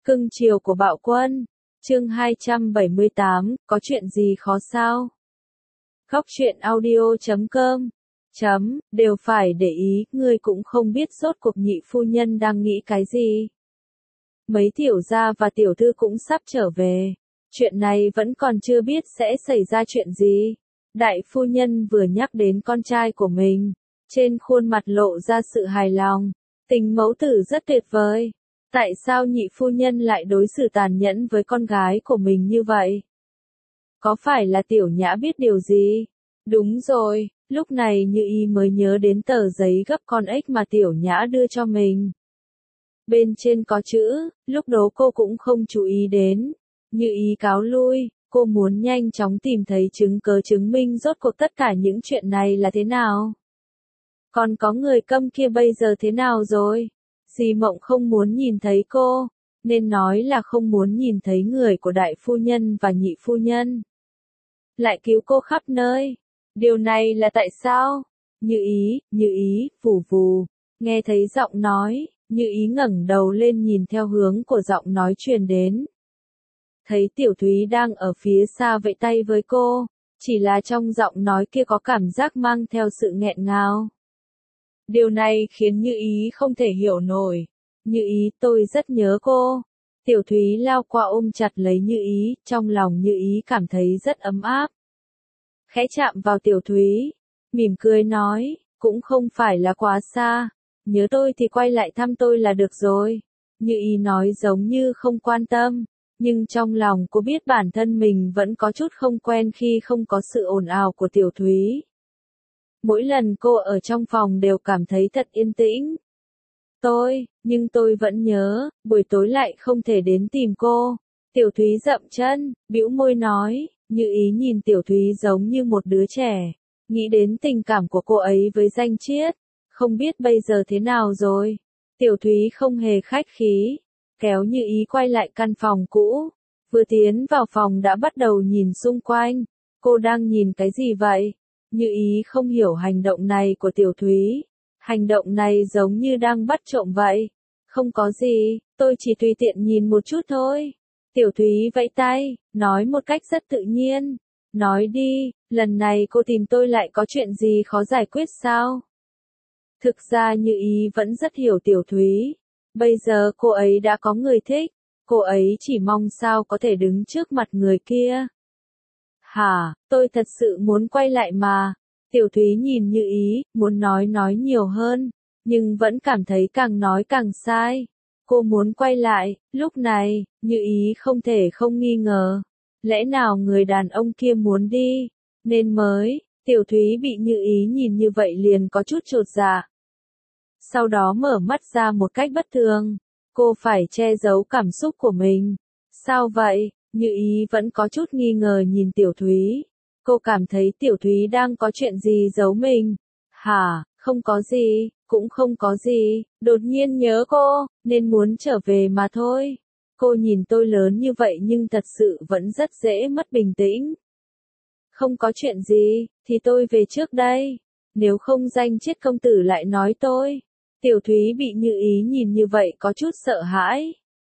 Cưng chiều của Bạo Quân. Chương 278, có chuyện gì khó sao? Góc truyện audio.com đều phải để ý, ngươi cũng không biết rốt cuộc nhị phu nhân đang nghĩ cái gì. Mấy tiểu gia và tiểu thư cũng sắp trở về. Chuyện này vẫn còn chưa biết sẽ xảy ra chuyện gì. Đại phu nhân vừa nhắc đến con trai của mình, trên khuôn mặt lộ ra sự hài lòng. Tình mẫu tử rất tuyệt vời. Tại sao nhị phu nhân lại đối xử tàn nhẫn với con gái của mình như vậy? Có phải là Tiểu Nhã biết điều gì? Đúng rồi, lúc này Như Ý mới nhớ đến tờ giấy gấp con ếch mà Tiểu Nhã đưa cho mình. Bên trên có chữ, lúc đó cô cũng không chú ý đến. Như Ý cáo lui, cô muốn nhanh chóng tìm thấy chứng cớ chứng minh rốt cuộc tất cả những chuyện này là thế nào. Còn có người câm kia bây giờ thế nào rồi? Dì Mộng không muốn nhìn thấy cô, nên nói là không muốn nhìn thấy người của đại phu nhân và nhị phu nhân. Lại cứu cô khắp nơi. Điều này là tại sao? Như Ý, vù vù. Nghe thấy giọng nói, Như Ý ngẩng đầu lên nhìn theo hướng của giọng nói truyền đến. Thấy Tiểu Thúy đang ở phía xa vẫy tay với cô, chỉ là trong giọng nói kia có cảm giác mang theo sự nghẹn ngào. Điều này khiến Như Ý không thể hiểu nổi. Như Ý, tôi rất nhớ cô. Tiểu Thúy lao qua ôm chặt lấy Như Ý, trong lòng Như Ý cảm thấy rất ấm áp. Khẽ chạm vào Tiểu Thúy, mỉm cười nói, cũng không phải là quá xa. Nhớ tôi thì quay lại thăm tôi là được rồi. Như Ý nói giống như không quan tâm, nhưng trong lòng cô biết bản thân mình vẫn có chút không quen khi không có sự ồn ào của Tiểu Thúy. Mỗi lần cô ở trong phòng đều cảm thấy thật yên tĩnh. Nhưng tôi vẫn nhớ, buổi tối lại không thể đến tìm cô. Tiểu Thúy dậm chân, bĩu môi nói, Như Ý nhìn Tiểu Thúy giống như một đứa trẻ, nghĩ đến tình cảm của cô ấy với Danh Chiết, không biết bây giờ thế nào rồi. Tiểu Thúy không hề khách khí, kéo Như Ý quay lại căn phòng cũ, vừa tiến vào phòng đã bắt đầu nhìn xung quanh. Cô đang nhìn cái gì vậy? Như Ý không hiểu hành động này của Tiểu Thúy. Hành động này giống như đang bắt trộm vậy. Không có gì, tôi chỉ tùy tiện nhìn một chút thôi. Tiểu Thúy vẫy tay, nói một cách rất tự nhiên. Nói đi, lần này cô tìm tôi lại có chuyện gì khó giải quyết sao? Thực ra Như Ý vẫn rất hiểu Tiểu Thúy. Bây giờ cô ấy đã có người thích. Cô ấy chỉ mong sao có thể đứng trước mặt người kia. Hả, tôi thật sự muốn quay lại mà. Tiểu Thúy nhìn Như Ý, muốn nói nhiều hơn, nhưng vẫn cảm thấy càng nói càng sai. Cô muốn quay lại, lúc này, Như Ý không thể không nghi ngờ. Lẽ nào người đàn ông kia muốn đi, nên mới, Tiểu Thúy bị Như Ý nhìn như vậy liền có chút chột dạ. Sau đó mở mắt ra một cách bất thường, cô phải che giấu cảm xúc của mình. Sao vậy? Như Ý vẫn có chút nghi ngờ nhìn Tiểu Thúy. Cô cảm thấy Tiểu Thúy đang có chuyện gì giấu mình. Hả, không có gì, cũng không có gì, đột nhiên nhớ cô, nên muốn trở về mà thôi. Cô nhìn tôi lớn như vậy nhưng thật sự vẫn rất dễ mất bình tĩnh. Không có chuyện gì, thì tôi về trước đây. Nếu không Danh Chiết công tử lại nói tôi. Tiểu Thúy bị Như Ý nhìn như vậy có chút sợ hãi.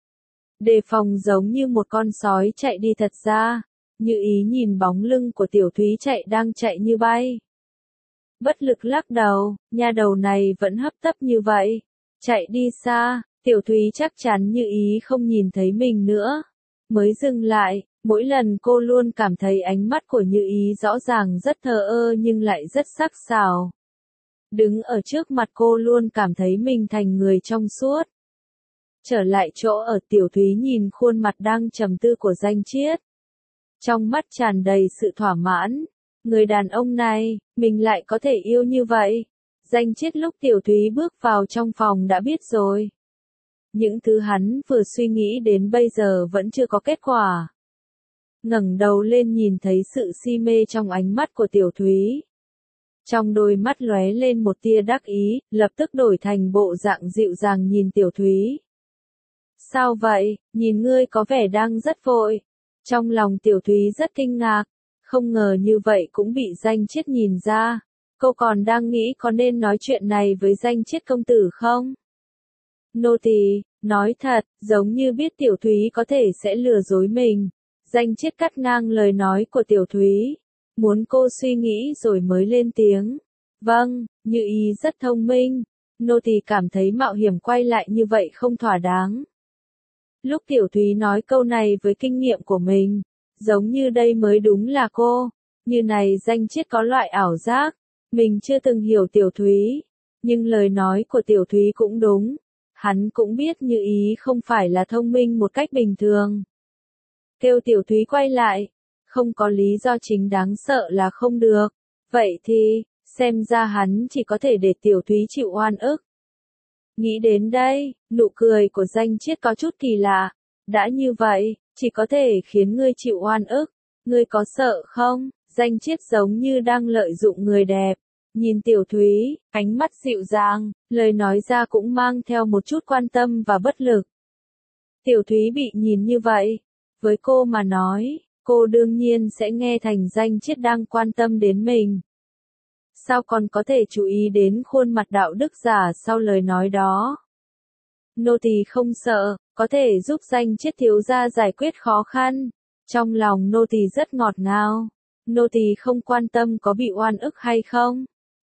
Đề phòng giống như một con sói chạy đi thật ra. Như Ý nhìn bóng lưng của Tiểu Thúy đang chạy như bay. Bất lực lắc đầu, nha đầu này vẫn hấp tấp như vậy. Chạy đi xa, Tiểu Thúy chắc chắn Như Ý không nhìn thấy mình nữa. Mới dừng lại, mỗi lần cô luôn cảm thấy ánh mắt của Như Ý rõ ràng rất thờ ơ nhưng lại rất sắc sảo. Đứng ở trước mặt cô luôn cảm thấy mình thành người trong suốt. Trở lại chỗ ở, Tiểu Thúy nhìn khuôn mặt đang trầm tư của Danh Chiết. Trong mắt tràn đầy sự thỏa mãn. Người đàn ông này, mình lại có thể yêu như vậy. Danh Chiết lúc Tiểu Thúy bước vào trong phòng đã biết rồi. Những thứ hắn vừa suy nghĩ đến bây giờ vẫn chưa có kết quả. Ngẩng đầu lên nhìn thấy sự si mê trong ánh mắt của Tiểu Thúy. Trong đôi mắt lóe lên một tia đắc ý, lập tức đổi thành bộ dạng dịu dàng nhìn Tiểu Thúy. Sao vậy, nhìn ngươi có vẻ đang rất vội. Trong lòng Tiểu Thúy rất kinh ngạc, không ngờ như vậy cũng bị Danh Chiết nhìn ra. Cô còn đang nghĩ có nên nói chuyện này với Danh Chiết công tử không? Nô tỳ, Nói thật, giống như biết Tiểu Thúy có thể sẽ lừa dối mình. Danh Chiết cắt ngang lời nói của Tiểu Thúy. Muốn cô suy nghĩ rồi mới lên tiếng. Vâng, Như Ý rất thông minh. Nô tỳ cảm thấy mạo hiểm quay lại như vậy không thỏa đáng. Lúc Tiểu Thúy nói câu này với kinh nghiệm của mình, giống như đây mới đúng là cô. Như này Danh Chiết có loại ảo giác. Mình chưa từng hiểu Tiểu Thúy. Nhưng lời nói của Tiểu Thúy cũng đúng. Hắn cũng biết Như Ý không phải là thông minh một cách bình thường. Kêu Tiểu Thúy quay lại. Không có lý do chính đáng sợ là không được. Vậy thì, xem ra hắn chỉ có thể để Tiểu Thúy chịu oan ức. Nghĩ đến đây, nụ cười của Danh Chiết có chút kỳ lạ. Đã như vậy, chỉ có thể khiến ngươi chịu oan ức. Ngươi có sợ không? Danh Chiết giống như đang lợi dụng người đẹp. Nhìn Tiểu Thúy, ánh mắt dịu dàng, lời nói ra cũng mang theo một chút quan tâm và bất lực. Tiểu Thúy bị nhìn như vậy. Với cô mà nói, cô đương nhiên sẽ nghe thành Danh Chiết đang quan tâm đến mình. Sao còn có thể chú ý đến khuôn mặt đạo đức giả sau lời nói đó? Nô tỳ không sợ, có thể giúp Danh Chiết thiếu gia giải quyết khó khăn. Trong lòng nô tỳ rất ngọt ngào. Nô tỳ không quan tâm có bị oan ức hay không.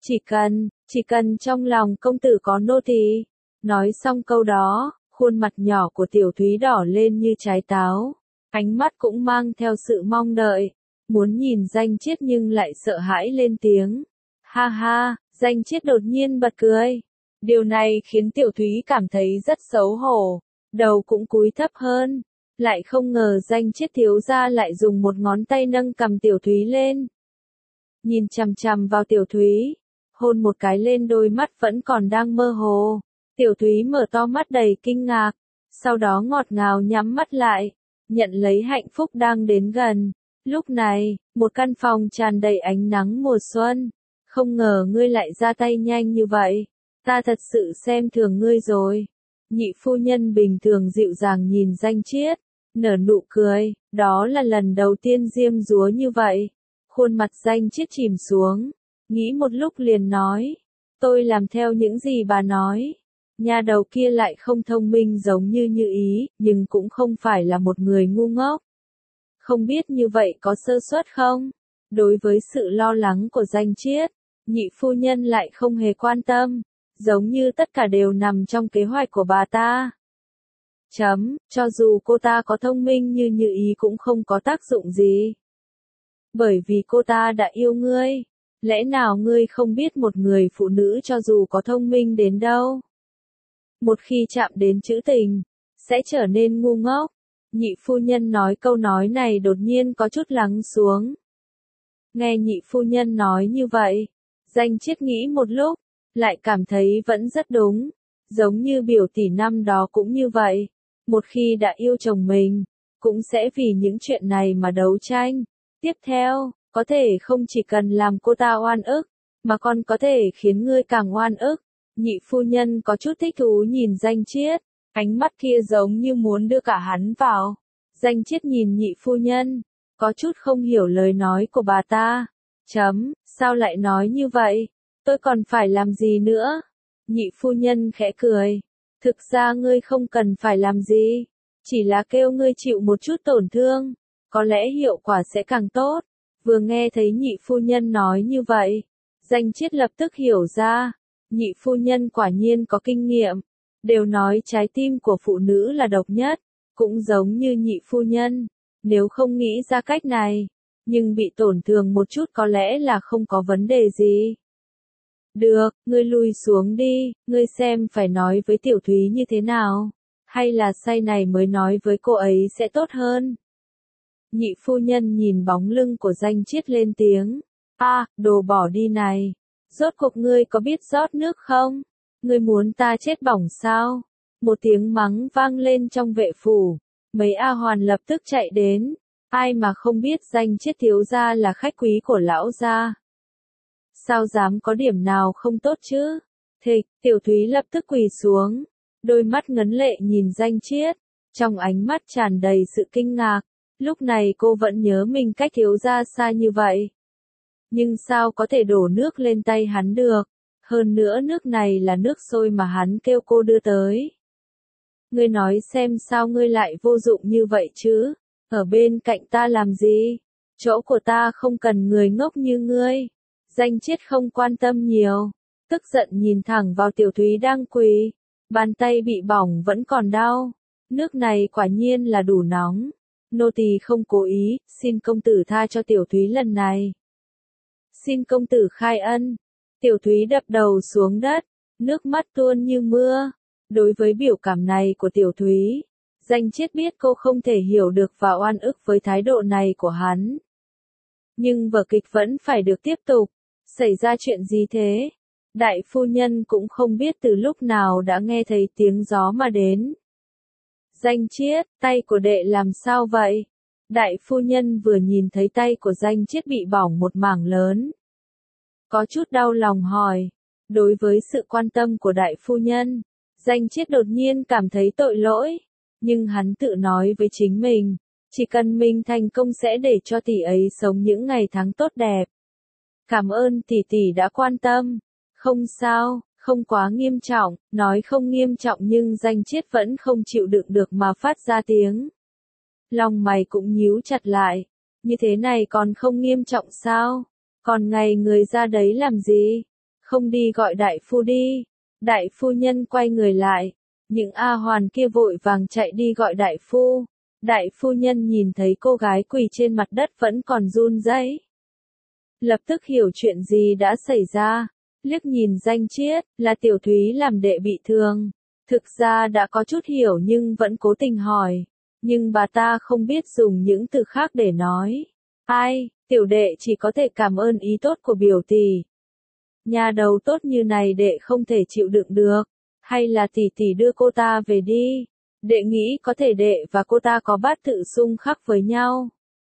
Chỉ cần trong lòng công tử có nô tỳ. Nói xong câu đó, khuôn mặt nhỏ của Tiểu Thúy đỏ lên như trái táo. Ánh mắt cũng mang theo sự mong đợi. Muốn nhìn Danh Chiết nhưng lại sợ hãi lên tiếng. Ha ha, Danh Chiết đột nhiên bật cười. Điều này khiến Tiểu Thúy cảm thấy rất xấu hổ. Đầu cũng cúi thấp hơn. Lại không ngờ Danh Chiết thiếu gia lại dùng một ngón tay nâng cầm Tiểu Thúy lên. Nhìn chằm chằm vào Tiểu Thúy. Hôn một cái lên đôi mắt vẫn còn đang mơ hồ. Tiểu Thúy mở to mắt đầy kinh ngạc. Sau đó ngọt ngào nhắm mắt lại. Nhận lấy hạnh phúc đang đến gần. Lúc này, một căn phòng tràn đầy ánh nắng mùa xuân. Không ngờ ngươi lại ra tay nhanh như vậy. Ta thật sự xem thường ngươi rồi. Nhị phu nhân bình thường dịu dàng nhìn Danh Chiết. Nở nụ cười, đó là lần đầu tiên diêm dúa như vậy. Khuôn mặt Danh Chiết chìm xuống. Nghĩ một lúc liền nói. Tôi làm theo những gì bà nói. Nhà đầu kia lại không thông minh giống như Như Ý, nhưng cũng không phải là một người ngu ngốc. Không biết như vậy có sơ suất không? Đối với sự lo lắng của Danh Chiết, nhị phu nhân lại không hề quan tâm. Giống như tất cả đều nằm trong kế hoạch của bà ta. Cho dù cô ta có thông minh như Như Ý cũng không có tác dụng gì. Bởi vì cô ta đã yêu ngươi. Lẽ nào ngươi không biết một người phụ nữ cho dù có thông minh đến đâu? Một khi chạm đến trữ tình, sẽ trở nên ngu ngốc. Nhị phu nhân nói câu nói này đột nhiên có chút lắng xuống. Nghe nhị phu nhân nói như vậy, Danh Chiết nghĩ một lúc, lại cảm thấy vẫn rất đúng. Giống như biểu tỷ năm đó cũng như vậy. Một khi đã yêu chồng mình, cũng sẽ vì những chuyện này mà đấu tranh. Tiếp theo, có thể không chỉ cần làm cô ta oan ức, mà còn có thể khiến ngươi càng oan ức. Nhị phu nhân có chút thích thú nhìn Danh Chiết, ánh mắt kia giống như muốn đưa cả hắn vào. Danh Chiết nhìn nhị phu nhân, có chút không hiểu lời nói của bà ta. Sao lại nói như vậy? Tôi còn phải làm gì nữa? Nhị phu nhân khẽ cười. Thực ra ngươi không cần phải làm gì. Chỉ là kêu ngươi chịu một chút tổn thương. Có lẽ hiệu quả sẽ càng tốt. Vừa nghe thấy nhị phu nhân nói như vậy. Danh Chiết lập tức hiểu ra. Nhị phu nhân quả nhiên có kinh nghiệm. Đều nói trái tim của phụ nữ là độc nhất. Cũng giống như nhị phu nhân. Nếu không nghĩ ra cách này. Nhưng bị tổn thương một chút có lẽ là không có vấn đề gì. Được, ngươi lui xuống đi, ngươi xem phải nói với Tiểu Thúy như thế nào. Hay là say này mới nói với cô ấy sẽ tốt hơn. Nhị phu nhân nhìn bóng lưng của Danh Chiết lên tiếng. Đồ bỏ đi này. Rốt cuộc ngươi có biết rót nước không? Ngươi muốn ta chết bỏng sao? Một tiếng mắng vang lên trong vệ phủ. Mấy A Hoàn lập tức chạy đến. Ai mà không biết Danh Chiết thiếu gia là khách quý của lão gia. Sao dám có điểm nào không tốt chứ? Thịch, Tiểu Thúy lập tức quỳ xuống. Đôi mắt ngấn lệ nhìn Danh Chiết. Trong ánh mắt tràn đầy sự kinh ngạc. Lúc này cô vẫn nhớ mình cách thiếu gia xa như vậy. Nhưng sao có thể đổ nước lên tay hắn được? Hơn nữa nước này là nước sôi mà hắn kêu cô đưa tới. Ngươi nói xem sao ngươi lại vô dụng như vậy chứ? Ở bên cạnh ta làm gì? Chỗ của ta không cần người ngốc như ngươi. Danh Chiết không quan tâm nhiều, tức giận nhìn thẳng vào Tiểu Thúy đang quỳ, bàn tay bị bỏng vẫn còn đau. Nước này quả nhiên là đủ nóng. Nô tỳ không cố ý, xin công tử tha cho Tiểu Thúy lần này. Xin công tử khai ân. Tiểu Thúy đập đầu xuống đất, nước mắt tuôn như mưa. Đối với biểu cảm này của Tiểu Thúy, Danh Chiết biết cô không thể hiểu được và oan ức với thái độ này của hắn. Nhưng vở kịch vẫn phải được tiếp tục. Xảy ra chuyện gì thế? Đại phu nhân cũng không biết từ lúc nào đã nghe thấy tiếng gió mà đến. Danh Chiết, tay của đệ làm sao vậy? Đại phu nhân vừa nhìn thấy tay của Danh Chiết bị bỏng một mảng lớn. Có chút đau lòng hỏi. Đối với sự quan tâm của đại phu nhân, Danh Chiết đột nhiên cảm thấy tội lỗi. Nhưng hắn tự nói với chính mình, chỉ cần mình thành công sẽ để cho tỷ ấy sống những ngày tháng tốt đẹp. Cảm ơn tỷ tỷ đã quan tâm. Không sao, không quá nghiêm trọng, nói không nghiêm trọng nhưng Danh Chiết vẫn không chịu đựng được mà phát ra tiếng. Lòng mày cũng nhíu chặt lại. Như thế này còn không nghiêm trọng sao? Còn ngày người ra đấy làm gì? Không đi gọi đại phu đi. Đại phu nhân quay người lại. Những A Hoàn kia vội vàng chạy đi gọi đại phu. Đại phu nhân nhìn thấy cô gái quỳ trên mặt đất vẫn còn run rẩy, lập tức hiểu chuyện gì đã xảy ra. Liếc nhìn Danh Chiết, là Tiểu Thúy làm đệ bị thương. Thực ra đã có chút hiểu nhưng vẫn cố tình hỏi. Nhưng bà ta không biết dùng những từ khác để nói. Ai, tiểu đệ chỉ có thể cảm ơn ý tốt của biểu tỷ. Nhà đầu tốt như này đệ không thể chịu đựng được. Hay là tỷ tỷ đưa cô ta về đi. Đệ nghĩ có thể đệ và cô ta có bát tự xung khắc với nhau.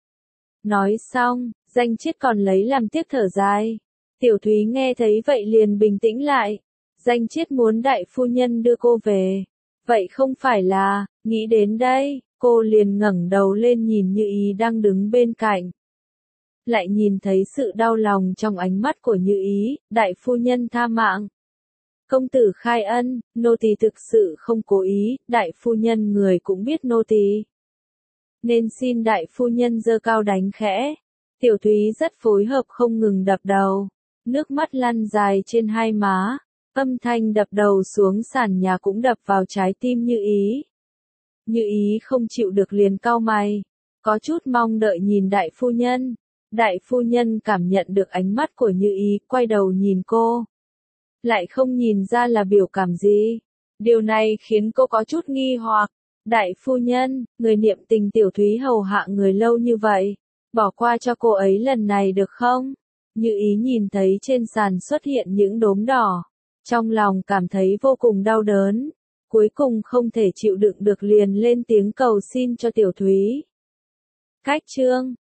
Nói xong, Danh Chiết còn lấy làm tiếc thở dài. Tiểu Thúy nghe thấy vậy liền bình tĩnh lại. Danh Chiết muốn đại phu nhân đưa cô về. Vậy không phải là, nghĩ đến đây, cô liền ngẩng đầu lên nhìn Như Ý đang đứng bên cạnh. Lại nhìn thấy sự đau lòng trong ánh mắt của Như Ý, đại phu nhân tha mạng. Công tử khai ân, nô tỳ thực sự không cố ý, đại phu nhân người cũng biết nô tỳ. Nên xin đại phu nhân giơ cao đánh khẽ. Tiểu Thúy rất phối hợp không ngừng đập đầu. Nước mắt lăn dài trên hai má. Âm thanh đập đầu xuống sàn nhà cũng đập vào trái tim Như Ý. Như Ý không chịu được liền cau mày. Có chút mong đợi nhìn đại phu nhân. Đại phu nhân cảm nhận được ánh mắt của Như Ý, quay đầu nhìn cô. Lại không nhìn ra là biểu cảm gì. Điều này khiến cô có chút nghi hoặc. Đại phu nhân, người niệm tình Tiểu Thúy hầu hạ người lâu như vậy. Bỏ qua cho cô ấy lần này được không? Như Ý nhìn thấy trên sàn xuất hiện những đốm đỏ. Trong lòng cảm thấy vô cùng đau đớn. Cuối cùng không thể chịu đựng được liền lên tiếng cầu xin cho Tiểu Thúy. Cách chương